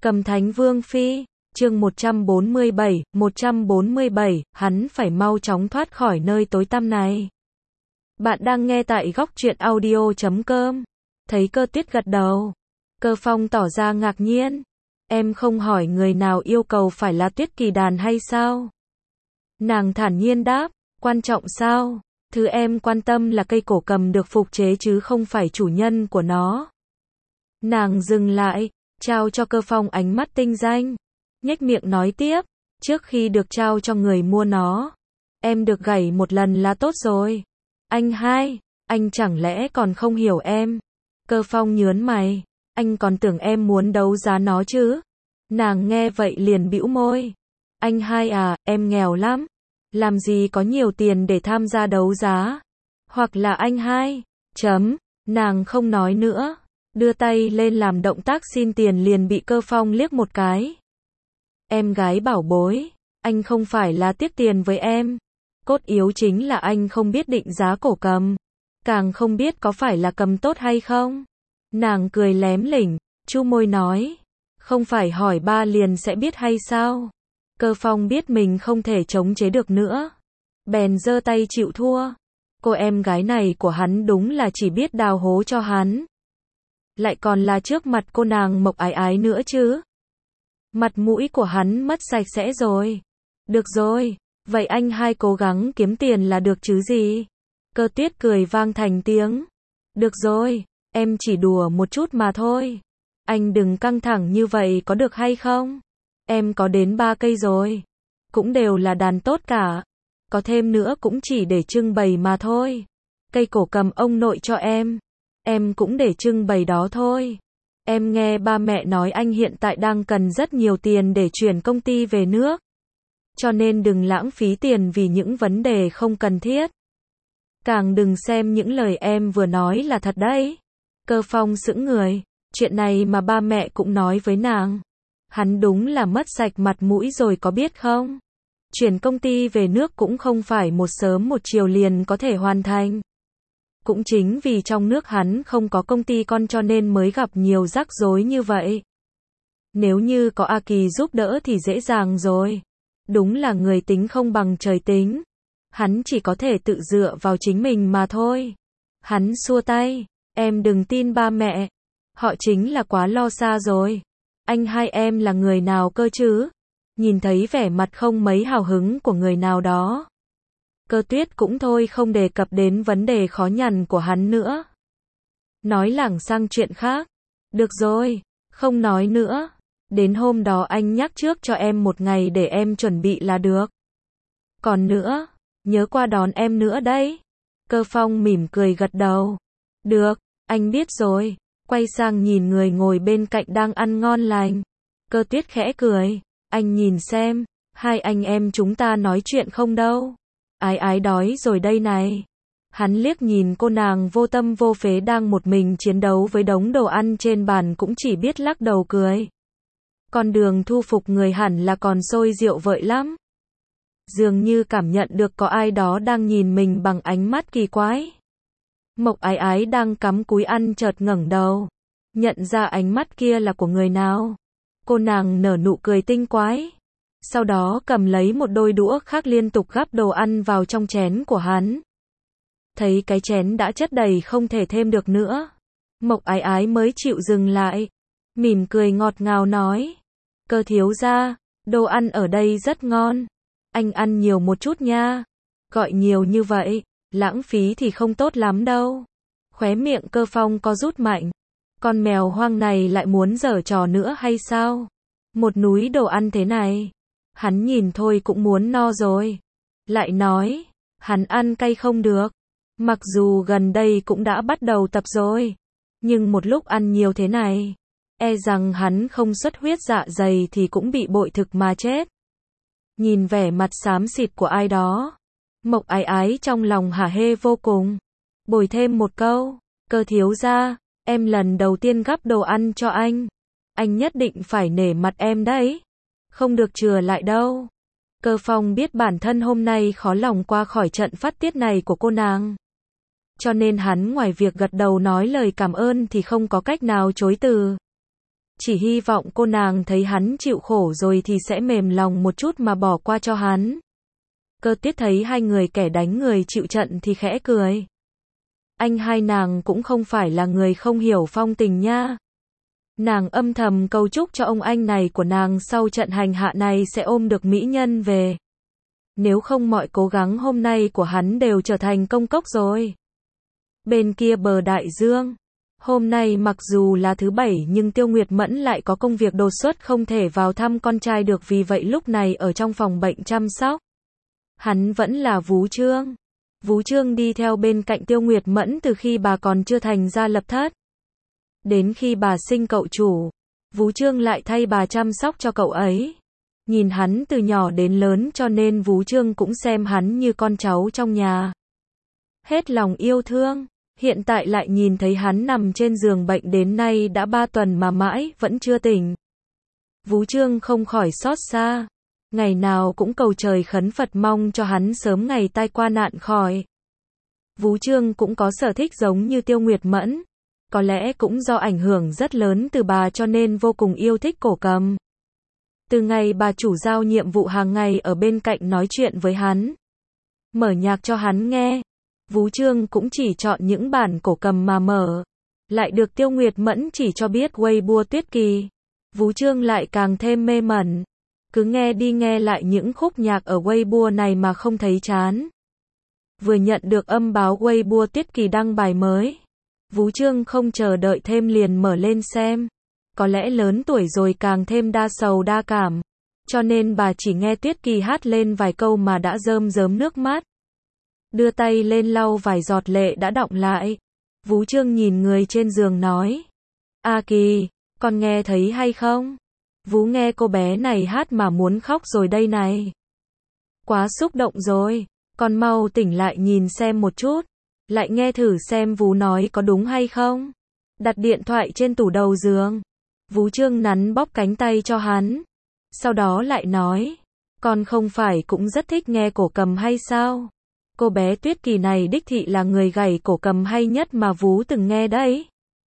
Cầm Thánh Vương Phi, chương 147, hắn phải mau chóng thoát khỏi nơi tối tăm này. Bạn đang nghe tại góc truyện audio.com. Thấy Cơ Tuyết gật đầu, Cơ Phong tỏ ra ngạc nhiên. Em không hỏi người nào yêu cầu phải là Tuyết Kỳ Đàn hay sao? Nàng thản nhiên đáp, quan trọng sao? Thứ em quan tâm là cây cổ cầm được phục chế chứ không phải chủ nhân của nó. Nàng dừng lại, trao cho Cơ Phong ánh mắt tinh danh, nhếch miệng nói tiếp, trước khi được trao cho người mua nó, em được gảy một lần là tốt rồi. Anh hai, anh chẳng lẽ còn không hiểu em? Cơ Phong nhớn mày, anh còn tưởng em muốn đấu giá nó chứ? Nàng nghe vậy liền bĩu môi. Anh hai à, em nghèo lắm, làm gì có nhiều tiền để tham gia đấu giá. Hoặc là anh hai, nàng không nói nữa, đưa tay lên làm động tác xin tiền liền bị Cơ Phong liếc một cái. Em gái bảo bối, anh không phải là tiếc tiền với em. Cốt yếu chính là anh không biết định giá cổ cầm, càng không biết có phải là cầm tốt hay không. Nàng cười lém lỉnh, chu môi nói, không phải hỏi ba liền sẽ biết hay sao? Cơ Phong biết mình không thể chống chế được nữa, bèn giơ tay chịu thua. Cô em gái này của hắn đúng là chỉ biết đào hố cho hắn, lại còn là trước mặt cô nàng Mộc Ái Ái nữa chứ. Mặt mũi của hắn mất sạch sẽ rồi. Được rồi, vậy anh hai cố gắng kiếm tiền là được chứ gì? Cơ Tuyết cười vang thành tiếng. Được rồi, em chỉ đùa một chút mà thôi. Anh đừng căng thẳng như vậy có được hay không? Em có đến 3 cây rồi, cũng đều là đàn tốt cả. Có thêm nữa cũng chỉ để trưng bày mà thôi. Cây cổ cầm ông nội cho em cũng để trưng bày đó thôi. Em nghe ba mẹ nói anh hiện tại đang cần rất nhiều tiền để chuyển công ty về nước, cho nên đừng lãng phí tiền vì những vấn đề không cần thiết. Càng đừng xem những lời em vừa nói là thật đấy. Cơ Phong sững người, chuyện này mà ba mẹ cũng nói với nàng. Hắn đúng là mất sạch mặt mũi rồi có biết không? Chuyển công ty về nước cũng không phải một sớm một chiều liền có thể hoàn thành. Cũng chính vì trong nước hắn không có công ty con cho nên mới gặp nhiều rắc rối như vậy. Nếu như có A Kỳ giúp đỡ thì dễ dàng rồi. Đúng là người tính không bằng trời tính. Hắn chỉ có thể tự dựa vào chính mình mà thôi. Hắn xua tay, em đừng tin ba mẹ. Họ chính là quá lo xa rồi. Anh hai em là người nào cơ chứ? Nhìn thấy vẻ mặt không mấy hào hứng của người nào đó, Cơ Tuyết cũng thôi không đề cập đến vấn đề khó nhằn của hắn nữa. Nói lảng sang chuyện khác. Được rồi, không nói nữa. Đến hôm đó anh nhắc trước cho em một ngày để em chuẩn bị là được. Còn nữa, nhớ qua đón em nữa đấy. Cơ Phong mỉm cười gật đầu. Được, anh biết rồi. Quay sang nhìn người ngồi bên cạnh đang ăn ngon lành. Cơ Tuyết khẽ cười. Anh nhìn xem, hai anh em chúng ta nói chuyện không đâu. Ái Ái đói rồi đây này. Hắn liếc nhìn cô nàng vô tâm vô phế đang một mình chiến đấu với đống đồ ăn trên bàn cũng chỉ biết lắc đầu cười. Con đường thu phục người hẳn là còn sôi rượu vợi lắm. Dường như cảm nhận được có ai đó đang nhìn mình bằng ánh mắt kỳ quái. Mộc Ái Ái đang cắm cúi ăn chợt ngẩng đầu, nhận ra ánh mắt kia là của người nào. Cô nàng nở nụ cười tinh quái, sau đó cầm lấy một đôi đũa khác liên tục gắp đồ ăn vào trong chén của hắn. Thấy cái chén đã chất đầy không thể thêm được nữa, Mộc Ái Ái mới chịu dừng lại, mỉm cười ngọt ngào nói, Cơ thiếu gia, đồ ăn ở đây rất ngon, anh ăn nhiều một chút nha. Gọi nhiều như vậy, lãng phí thì không tốt lắm đâu. Khóe miệng Cơ Phong co rút mạnh. Con mèo hoang này lại muốn giở trò nữa hay sao? Một núi đồ ăn thế này, hắn nhìn thôi cũng muốn no rồi. Lại nói, hắn ăn cay không được. Mặc dù gần đây cũng đã bắt đầu tập rồi, nhưng một lúc ăn nhiều thế này, e rằng hắn không xuất huyết dạ dày thì cũng bị bội thực mà chết. Nhìn vẻ mặt xám xịt của ai đó, Mộc Ái Ái trong lòng hả hê vô cùng. Bồi thêm một câu, Cơ thiếu gia, em lần đầu tiên gắp đồ ăn cho anh nhất định phải nể mặt em đấy. Không được chừa lại đâu. Cơ Phong biết bản thân hôm nay khó lòng qua khỏi trận phát tiết này của cô nàng, cho nên hắn ngoài việc gật đầu nói lời cảm ơn thì không có cách nào chối từ. chỉ hy vọng cô nàng thấy hắn chịu khổ rồi thì sẽ mềm lòng một chút mà bỏ qua cho hắn. Cơ Tiết thấy hai người kẻ đánh người chịu trận thì khẽ cười. Anh hai nàng cũng không phải là người không hiểu phong tình nha. Nàng âm thầm cầu chúc cho ông anh này của nàng sau trận hành hạ này sẽ ôm được mỹ nhân về. Nếu không mọi cố gắng hôm nay của hắn đều trở thành công cốc rồi. Bên kia bờ đại dương, hôm nay mặc dù là thứ bảy nhưng Tiêu Nguyệt Mẫn lại có công việc đột xuất không thể vào thăm con trai được, vì vậy lúc này ở trong phòng bệnh chăm sóc. Hắn vẫn là Vú Trương. Vú Trương đi theo bên cạnh Tiêu Nguyệt Mẫn từ khi bà còn chưa thành gia lập thất. Đến khi bà sinh cậu chủ, Vú Trương lại thay bà chăm sóc cho cậu ấy. Nhìn hắn từ nhỏ đến lớn cho nên Vú Trương cũng xem hắn như con cháu trong nhà. Hết lòng yêu thương, hiện tại lại nhìn thấy hắn nằm trên giường bệnh đến nay đã 3 tuần mà mãi vẫn chưa tỉnh. Vú Trương không khỏi xót xa, ngày nào cũng cầu trời khấn Phật mong cho hắn sớm ngày tai qua nạn khỏi. Vú Trương cũng có sở thích giống như Tiêu Nguyệt Mẫn, có lẽ cũng do ảnh hưởng rất lớn từ bà cho nên vô cùng yêu thích cổ cầm. Từ ngày bà chủ giao nhiệm vụ hàng ngày ở bên cạnh nói chuyện với hắn, mở nhạc cho hắn nghe, Vú Trương cũng chỉ chọn những bản cổ cầm mà mở. Lại được Tiêu Nguyệt Mẫn chỉ cho biết Weibo Tuyết Kỳ, Vú Trương lại càng thêm mê mẩn. Cứ nghe đi nghe lại những khúc nhạc ở Weibo này mà không thấy chán. Vừa nhận được âm báo Weibo Tuyết Kỳ đăng bài mới, Vú Trương không chờ đợi thêm liền mở lên xem. Có lẽ lớn tuổi rồi càng thêm đa sầu đa cảm, cho nên bà chỉ nghe Tuyết Kỳ hát lên vài câu mà đã rơm rớm nước mắt. Đưa tay lên lau vài giọt lệ đã đọng lại. Vú Trương nhìn người trên giường nói: A Kỳ, con nghe thấy hay không? Vú nghe cô bé này hát mà muốn khóc rồi đây này. Quá xúc động rồi, con mau tỉnh lại nhìn xem một chút. Lại nghe thử xem Vú nói có đúng hay không. Đặt điện thoại trên tủ đầu giường. Vú Trương nắn bóp cánh tay cho hắn. Sau đó lại nói: con không phải cũng rất thích nghe cổ cầm hay sao? Cô bé Tuyết Kỳ này đích thị là người gảy cổ cầm hay nhất mà Vú từng nghe đấy.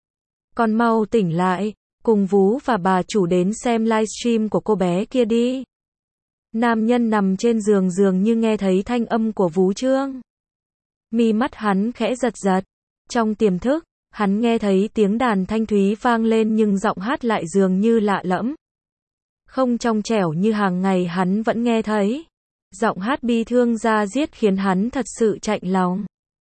Con mau tỉnh lại, cùng Vú và bà chủ đến xem livestream của cô bé kia đi. Nam nhân nằm trên giường dường như nghe thấy thanh âm của Vú Trương. Mi mắt hắn khẽ giật giật. Trong tiềm thức, hắn nghe thấy tiếng đàn thanh thúy vang lên nhưng giọng hát lại dường như lạ lẫm. Không trong trẻo như hàng ngày hắn vẫn nghe thấy. Giọng hát bi thương da diết khiến hắn thật sự chạnh lòng.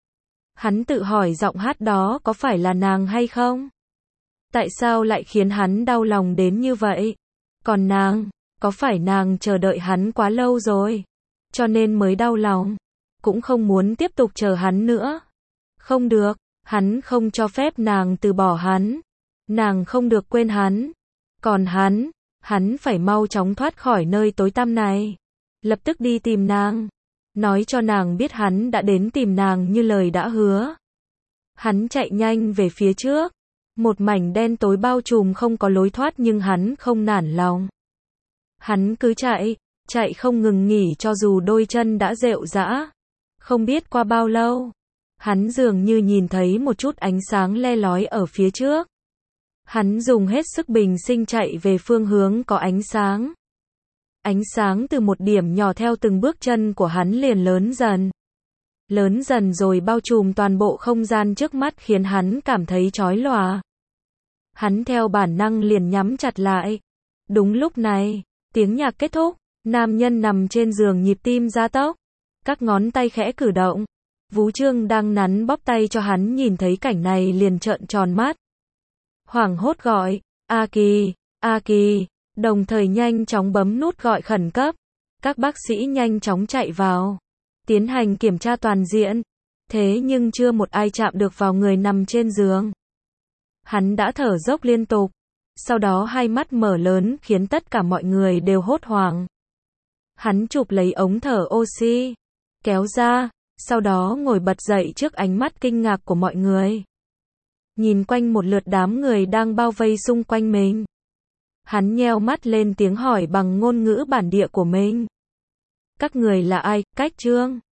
Hắn tự hỏi giọng hát đó có phải là nàng hay không? Tại sao lại khiến hắn đau lòng đến như vậy? Còn nàng, có phải nàng chờ đợi hắn quá lâu rồi, cho nên mới đau lòng? Cũng không muốn tiếp tục chờ hắn nữa. Không được, hắn không cho phép nàng từ bỏ hắn. Nàng không được quên hắn. Còn hắn phải mau chóng thoát khỏi nơi tối tăm này. Lập tức đi tìm nàng. Nói cho nàng biết hắn đã đến tìm nàng như lời đã hứa. Hắn chạy nhanh về phía trước. Một mảnh đen tối bao trùm không có lối thoát nhưng hắn không nản lòng. Hắn cứ chạy không ngừng nghỉ cho dù đôi chân đã rệu rã. Không biết qua bao lâu, hắn dường như nhìn thấy một chút ánh sáng le lói ở phía trước. Hắn dùng hết sức bình sinh chạy về phương hướng có ánh sáng. Ánh sáng từ một điểm nhỏ theo từng bước chân của hắn liền lớn dần. Lớn dần rồi bao trùm toàn bộ không gian trước mắt khiến hắn cảm thấy chói lòa. Hắn theo bản năng liền nhắm chặt lại. Đúng lúc này, tiếng nhạc kết thúc, nam nhân nằm trên giường nhịp tim gia tốc. Các ngón tay khẽ cử động. Vú Trương đang nắn bóp tay cho hắn nhìn thấy cảnh này liền trợn tròn mắt. Hoảng hốt gọi: A Kỳ, A Kỳ, đồng thời nhanh chóng bấm nút gọi khẩn cấp. Các bác sĩ nhanh chóng chạy vào, tiến hành kiểm tra toàn diện. Thế nhưng chưa một ai chạm được vào người nằm trên giường. Hắn đã thở dốc liên tục. Sau đó hai mắt mở lớn khiến tất cả mọi người đều hốt hoảng. Hắn chụp lấy ống thở oxy, kéo ra, sau đó ngồi bật dậy trước ánh mắt kinh ngạc của mọi người. Nhìn quanh một lượt đám người đang bao vây xung quanh mình. Hắn nheo mắt lên tiếng hỏi bằng ngôn ngữ bản địa của mình. Các người là ai, Cách Trương?